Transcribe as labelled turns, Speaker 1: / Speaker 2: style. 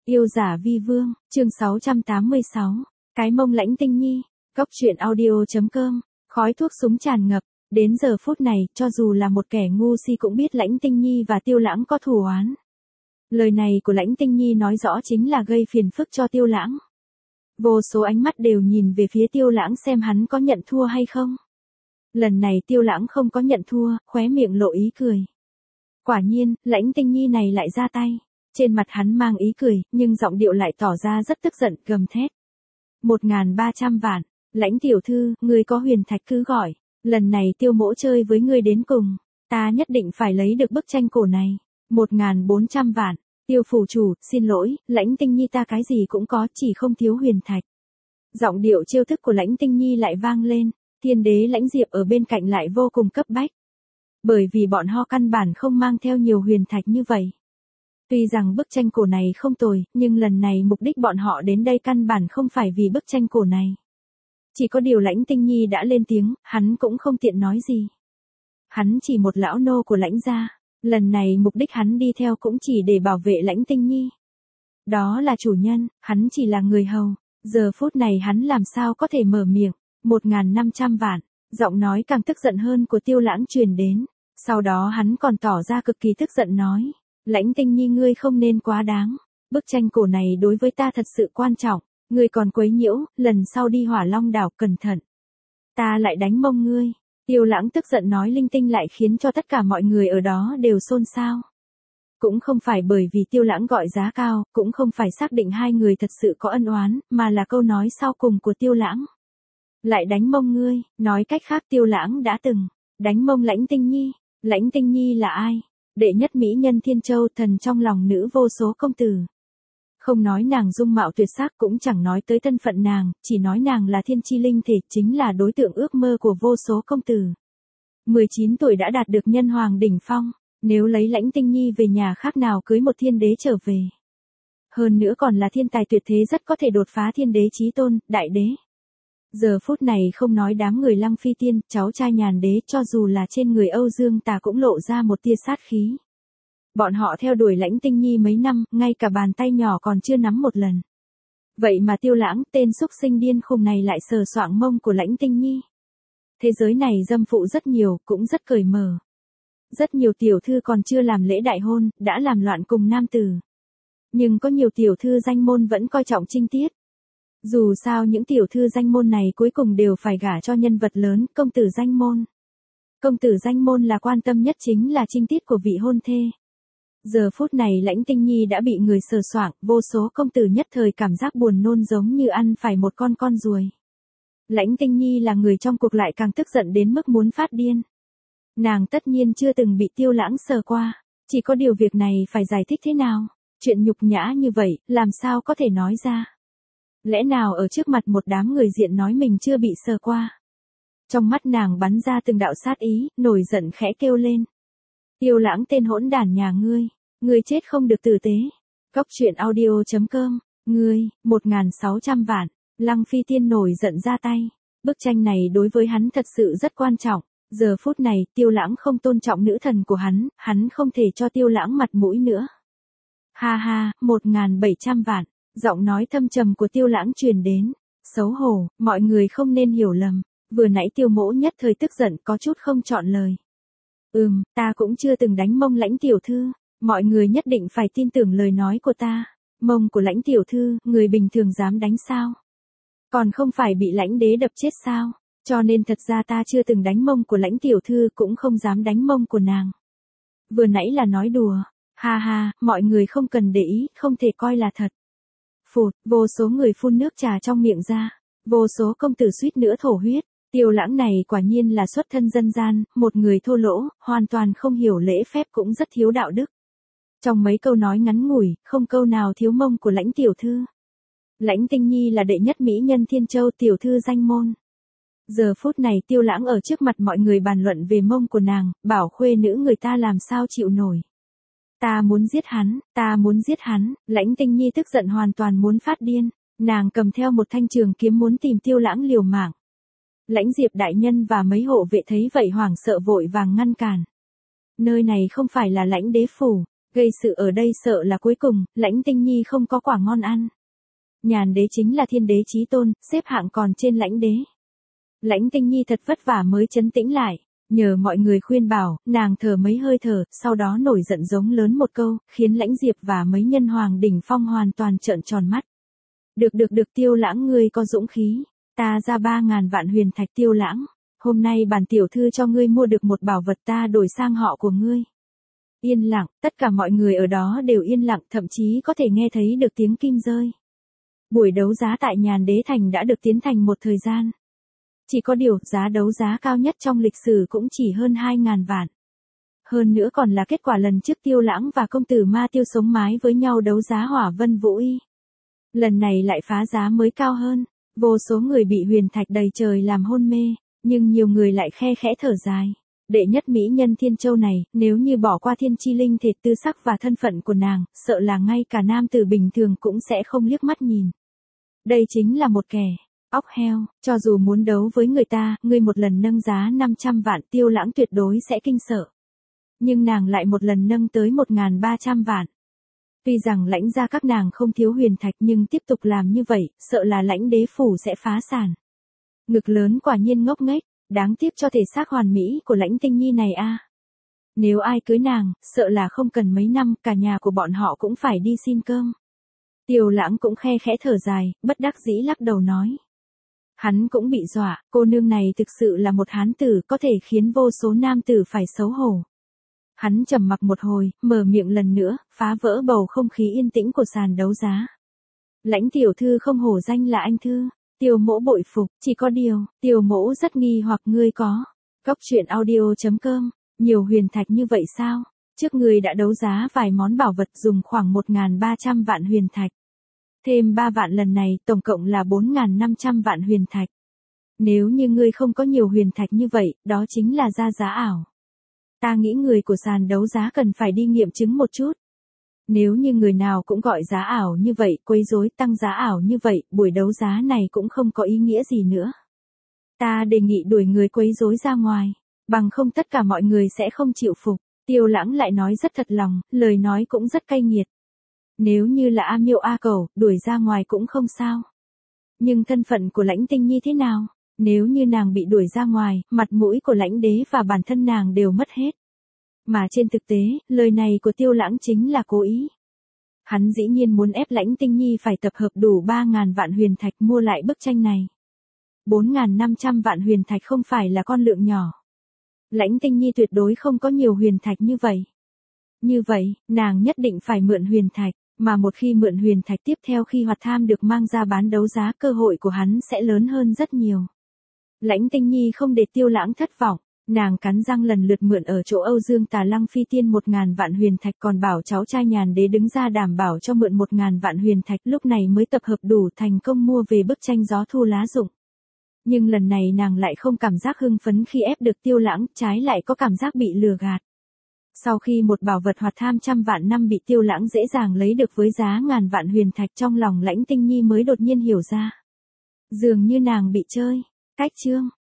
Speaker 1: Yêu giả vi vương, chương 686, cái mông Lãnh Tinh Nhi, Cóc truyện audio.com, khói thuốc súng tràn ngập, đến giờ phút này, cho dù là một kẻ ngu si cũng biết Lãnh Tinh Nhi và Tiêu Lãng có thù oán. Lời này của Lãnh Tinh Nhi nói rõ chính là gây phiền phức cho Tiêu Lãng. Vô số ánh mắt đều nhìn về phía Tiêu Lãng xem hắn có nhận thua hay không. Lần này Tiêu Lãng không có nhận thua, khóe miệng lộ ý cười. Quả nhiên, Lãnh Tinh Nhi này lại ra tay. Trên mặt hắn mang ý cười, nhưng giọng điệu lại tỏ ra rất tức giận, gầm thét. 1.300 vạn, Lãnh tiểu thư, ngươi có huyền thạch cứ gọi. Lần này Tiêu mỗ chơi với ngươi đến cùng, ta nhất định phải lấy được bức tranh cổ này. 1.400 vạn, Tiêu phủ chủ, xin lỗi, Lãnh Tinh Nhi ta cái gì cũng có, chỉ không thiếu huyền thạch. Giọng điệu chiêu thức của Lãnh Tinh Nhi lại vang lên, Thiên đế Lãnh Diệp ở bên cạnh lại vô cùng cấp bách. Bởi vì bọn họ căn bản không mang theo nhiều huyền thạch như vậy. Tuy rằng bức tranh cổ này không tồi, nhưng lần này mục đích bọn họ đến đây căn bản không phải vì bức tranh cổ này. Chỉ có điều Lãnh Tinh Nhi đã lên tiếng, hắn cũng không tiện nói gì. Hắn chỉ một lão nô của Lãnh gia, lần này mục đích hắn đi theo cũng chỉ để bảo vệ Lãnh Tinh Nhi. Đó là chủ nhân, hắn chỉ là người hầu, giờ phút này hắn làm sao có thể mở miệng. 1.500 vạn, giọng nói càng tức giận hơn của Tiêu Lãng truyền đến, sau đó hắn còn tỏ ra cực kỳ tức giận nói. Lãnh Tinh Nhi ngươi không nên quá đáng, bức tranh cổ này đối với ta thật sự quan trọng, ngươi còn quấy nhiễu, lần sau đi Hỏa Long đảo cẩn thận. Ta lại đánh mông ngươi, Tiêu Lãng tức giận nói linh tinh lại khiến cho tất cả mọi người ở đó đều xôn xao. Cũng không phải bởi vì Tiêu Lãng gọi giá cao, cũng không phải xác định hai người thật sự có ân oán, mà là câu nói sau cùng của Tiêu Lãng. Lại đánh mông ngươi, nói cách khác Tiêu Lãng đã từng đánh mông Lãnh Tinh Nhi. Lãnh Tinh Nhi là ai? Đệ nhất mỹ nhân Thiên Châu, thần trong lòng nữ vô số công tử. Không nói nàng dung mạo tuyệt sắc, cũng chẳng nói tới thân phận nàng, chỉ nói nàng là thiên chi linh thể, chính là đối tượng ước mơ của vô số công tử. 19 tuổi đã đạt được nhân hoàng đỉnh phong, nếu lấy Lãnh Tinh Nhi về nhà khác nào cưới một thiên đế trở về. Hơn nữa còn là thiên tài tuyệt thế, rất có thể đột phá thiên đế chí tôn, đại đế. Giờ phút này không nói đám người Lăng Phi Tiên, cháu trai Nhàn đế, cho dù là trên người Âu Dương Tà cũng lộ ra một tia sát khí. Bọn họ theo đuổi Lãnh Tinh Nhi mấy năm, ngay cả bàn tay nhỏ còn chưa nắm một lần. Vậy mà Tiêu Lãng, tên xúc sinh điên khùng này lại sờ soạng mông của Lãnh Tinh Nhi. Thế giới này dâm phụ rất nhiều, cũng rất cởi mở. Rất nhiều tiểu thư còn chưa làm lễ đại hôn, đã làm loạn cùng nam tử. Nhưng có nhiều tiểu thư danh môn vẫn coi trọng trinh tiết. Dù sao những tiểu thư danh môn này cuối cùng đều phải gả cho nhân vật lớn, công tử danh môn. Công tử danh môn là quan tâm nhất chính là trinh tiết của vị hôn thê. Giờ phút này Lãnh Tinh Nhi đã bị người sờ soạng, vô số công tử nhất thời cảm giác buồn nôn giống như ăn phải một con ruồi. Lãnh Tinh Nhi là người trong cuộc lại càng tức giận đến mức muốn phát điên. Nàng tất nhiên chưa từng bị Tiêu Lãng sờ qua, chỉ có điều việc này phải giải thích thế nào? Chuyện nhục nhã như vậy, làm sao có thể nói ra? Lẽ nào ở trước mặt một đám người diện nói mình chưa bị sờ qua? Trong mắt nàng bắn ra từng đạo sát ý, nổi giận khẽ kêu lên. Tiêu Lãng tên hỗn đản nhà ngươi chết không được tử tế. Cóc truyện audio.com, ngươi, 1.600 vạn, Lăng Phi Tiên nổi giận ra tay. Bức tranh này đối với hắn thật sự rất quan trọng. Giờ phút này, Tiêu Lãng không tôn trọng nữ thần của hắn không thể cho Tiêu Lãng mặt mũi nữa. Ha ha, 1.700 vạn. Giọng nói thâm trầm của Tiêu Lãng truyền đến. Xấu hổ, mọi người không nên hiểu lầm. Vừa nãy Tiêu mỗ nhất thời tức giận có chút không chọn lời. Ta cũng chưa từng đánh mông Lãnh tiểu thư. Mọi người nhất định phải tin tưởng lời nói của ta. Mông của Lãnh tiểu thư, người bình thường dám đánh sao? Còn không phải bị Lãnh đế đập chết sao? Cho nên thật ra ta chưa từng đánh mông của Lãnh tiểu thư, cũng không dám đánh mông của nàng. Vừa nãy là nói đùa. Ha ha, mọi người không cần để ý, không thể coi là thật. Phụt, vô số người phun nước trà trong miệng ra, vô số công tử suýt nữa thổ huyết. Tiêu Lãng này quả nhiên là xuất thân dân gian, một người thô lỗ, hoàn toàn không hiểu lễ phép, cũng rất thiếu đạo đức. Trong mấy câu nói ngắn ngủi, không câu nào thiếu mông của Lãnh tiểu thư. Lãnh Tinh Nhi là đệ nhất mỹ nhân Thiên Châu, tiểu thư danh môn. Giờ phút này Tiêu Lãng ở trước mặt mọi người bàn luận về mông của nàng, bảo khuê nữ người ta làm sao chịu nổi. Ta muốn giết hắn, Lãnh Tinh Nhi tức giận hoàn toàn muốn phát điên, nàng cầm theo một thanh trường kiếm muốn tìm Tiêu Lãng liều mạng. Lãnh Diệp đại nhân và mấy hộ vệ thấy vậy hoảng sợ vội vàng ngăn cản. Nơi này không phải là Lãnh đế phủ, Gây sự ở đây sợ là cuối cùng, Lãnh Tinh Nhi không có quả ngon ăn. Nhàn đế chính là thiên đế chí tôn, xếp hạng còn trên lãnh đế. Lãnh Tinh Nhi thật vất vả mới trấn tĩnh lại, nhờ mọi người khuyên bảo, nàng thở mấy hơi thở, sau đó nổi giận giống lớn một câu, khiến Lãnh Diệp và mấy nhân hoàng đỉnh phong hoàn toàn trợn tròn mắt. Được Tiêu Lãng, ngươi có dũng khí, ta ra 3.000 vạn huyền thạch. Tiêu Lãng, hôm nay bản tiểu thư cho ngươi mua được một bảo vật, ta đổi sang họ của ngươi. Yên lặng, tất cả mọi người ở đó đều yên lặng, thậm chí có thể nghe thấy được tiếng kim rơi. Buổi đấu giá tại Nhàn Đế Thành đã được tiến hành một thời gian. Chỉ có điều, giá đấu giá cao nhất trong lịch sử cũng chỉ hơn 2.000 vạn. Hơn nữa còn là kết quả lần trước Tiêu Lãng và công tử Ma Tiêu sống mái với nhau đấu giá Hỏa Vân Vũ Y. Lần này lại phá giá mới cao hơn, vô số người bị huyền thạch đầy trời làm hôn mê, nhưng nhiều người lại khe khẽ thở dài. Đệ nhất mỹ nhân Thiên Châu này, nếu như bỏ qua thiên chi linh thể tư sắc và thân phận của nàng, sợ là ngay cả nam tử bình thường cũng sẽ không liếc mắt nhìn. Đây chính là một kẻ óc heo, cho dù muốn đấu với người ta, ngươi một lần nâng giá 500 vạn, Tiêu Lãng tuyệt đối sẽ kinh sợ. Nhưng nàng lại một lần nâng tới 1.300 vạn. Tuy rằng Lãnh gia các nàng không thiếu huyền thạch nhưng tiếp tục làm như vậy, sợ là Lãnh đế phủ sẽ phá sản. Ngực lớn quả nhiên ngốc nghếch, đáng tiếc cho thể xác hoàn mỹ của Lãnh Tinh Nhi này a. Nếu ai cưới nàng, sợ là không cần mấy năm, cả nhà của bọn họ cũng phải đi xin cơm. Tiêu Lãng cũng khe khẽ thở dài, bất đắc dĩ lắc đầu nói. Hắn cũng bị dọa, cô nương này thực sự là một hán tử, có thể khiến vô số nam tử phải xấu hổ. Hắn trầm mặc một hồi, mở miệng lần nữa, phá vỡ bầu không khí yên tĩnh của sàn đấu giá. Lãnh tiểu thư không hổ danh là anh thư, Tiêu mỗ bội phục, chỉ có điều, Tiêu mỗ rất nghi hoặc ngươi có. Cóc truyện audio.com, nhiều huyền thạch như vậy sao? Trước ngươi đã đấu giá vài món bảo vật dùng khoảng 1.300 vạn huyền thạch. Thêm 3 vạn lần này, tổng cộng là 4.500 vạn huyền thạch. Nếu như ngươi không có nhiều huyền thạch như vậy, đó chính là ra giá ảo. Ta nghĩ người của sàn đấu giá cần phải đi nghiệm chứng một chút. Nếu như người nào cũng gọi giá ảo như vậy, quấy rối tăng giá ảo như vậy, buổi đấu giá này cũng không có ý nghĩa gì nữa. Ta đề nghị đuổi người quấy rối ra ngoài, bằng không tất cả mọi người sẽ không chịu phục. Tiêu Lãng lại nói rất thật lòng, lời nói cũng rất cay nghiệt. Nếu như là A Miêu A Cẩu, đuổi ra ngoài cũng không sao. Nhưng thân phận của Lãnh Tinh Nhi thế nào? Nếu như nàng bị đuổi ra ngoài, mặt mũi của Lãnh đế và bản thân nàng đều mất hết. Mà trên thực tế, lời này của Tiêu Lãng chính là cố ý. Hắn dĩ nhiên muốn ép Lãnh Tinh Nhi phải tập hợp đủ 3.000 vạn huyền thạch mua lại bức tranh này. 4.500 vạn huyền thạch không phải là con lượng nhỏ. Lãnh Tinh Nhi tuyệt đối không có nhiều huyền thạch như vậy. Như vậy, nàng nhất định phải mượn huyền thạch, mà một khi mượn huyền thạch tiếp theo khi Hoạt Tham được mang ra bán đấu giá, cơ hội của hắn sẽ lớn hơn rất nhiều. Lãnh Tinh Nhi không để Tiêu Lãng thất vọng, nàng cắn răng lần lượt mượn ở chỗ Âu Dương Tà Lăng Phi Tiên 1.000 vạn huyền thạch, còn bảo cháu trai Nhàn Đế đứng ra đảm bảo cho mượn 1.000 vạn huyền thạch, lúc này mới tập hợp đủ thành công mua về bức tranh Gió Thu Lá Rụng. Nhưng lần này nàng lại không cảm giác hưng phấn khi ép được Tiêu Lãng, trái lại có cảm giác bị lừa gạt. Sau khi một bảo vật Hoạt Tham trăm vạn năm bị Tiêu Lãng dễ dàng lấy được với giá ngàn vạn huyền thạch, trong lòng Lãnh Tinh Nhi mới đột nhiên hiểu ra. Dường như nàng bị chơi. Cách chương